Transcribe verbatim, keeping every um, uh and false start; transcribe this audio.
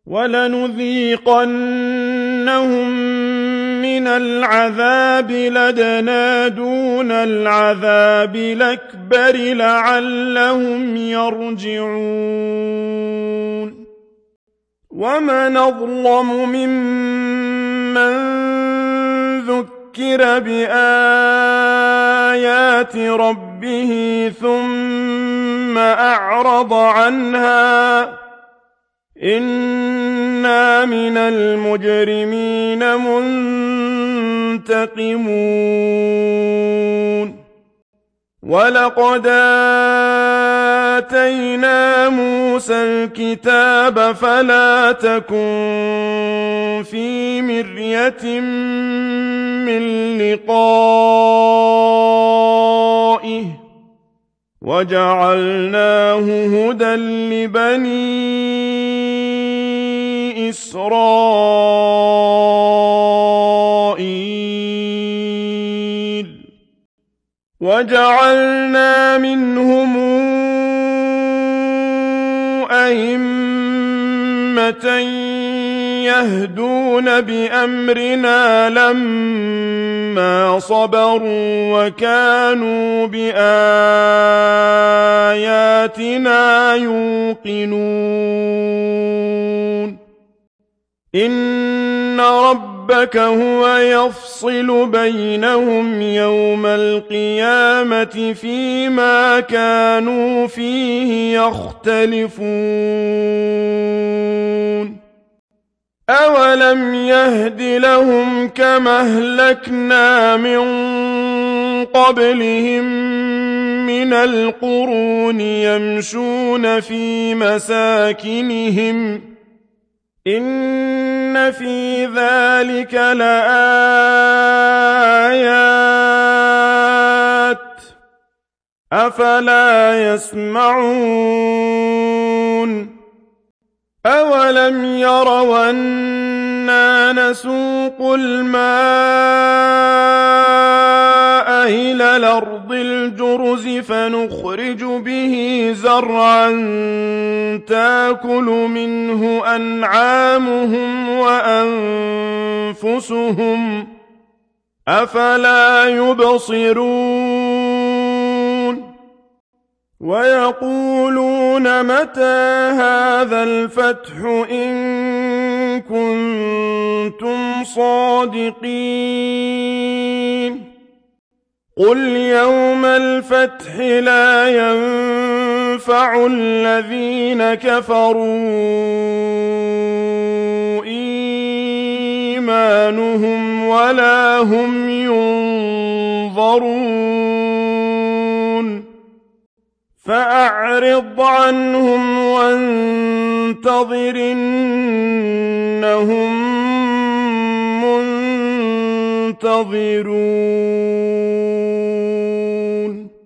وَلَنُذِيقَنَّهُم مِّنَ الْعَذَابِ الْأَدْنَىٰ دُونَ الْعَذَابِ الْأَكْبَرِ لَعَلَّهُمْ يَرْجِعُونَ وَمَنْ أَظْلَمُ مِمَّن ذُكِّرَ بِآيَاتِ رَبِّهِ ثُمَّ أَعْرَضَ عَنْهَا ۚ إِنَّا مِنَ الْمُجْرِمِينَ مُنتَقِمُونَ وَلَقَدْ آتَيْنَا مُوسَى الْكِتَابَ فَلَا تَكُن فِي مِرْيَةٍ مِّن لِّقَائِهِ وَجَعَلْنَاهُ هُدًى لِّبَنِي إِسْرَائِيلَ وَجَعَلْنَا مِنْهُمْ أَئِمَّةً يَهْدُونَ بِأَمْرِنَا لَمَّا صَبَرُوا وَكَانُوا بِآيَاتِنَا يُوقِنُونَ إِنَّ رَبَّكَ هُوَ يَفْصِلُ بَيْنَهُمْ يَوْمَ الْقِيَامَةِ فِيمَا كَانُوا فِيهِ يَخْتَلِفُونَ أَوَلَمْ يَهْدِ لَهُمْ كَمَا أَهْلَكْنَا مِن قَبْلِهِم مِّنَ الْقُرُونِ يَمْشُونَ فِي مَسَاكِنِهِمْ ۗ إِنَّ فِي ذَلِكَ لَآيَاتٍ ۖ أَفَلَا يَسْمَعُونَ أَوَلَمْ يَرَوْا أَنَّا نَسُوقُ الْمَاءَ إِلَى الْأَرْضِ الْجُرُزِ فَنُخْرِجُ بِهِ زَرْعًا تَأْكُلُ مِنْهُ أَنْعَامُهُمْ وَأَنفُسُهُمْ ۖ أَفَلَا يُبْصِرُونَ وَيَقُولُونَ مَتَىٰ هَٰذَا الْفَتْحُ إِن كُنتُمْ صَادِقِينَ قُلْ يَوْمَ الْفَتْحِ لَا يَنفَعُ الَّذِينَ كَفَرُوا إِيمَانُهُمْ وَلَا هُمْ يُنظَرُونَ فَأَعْرِضْ عَنْهُمْ وَانتَظِرْ إِنَّهُم مُّنتَظِرُونَ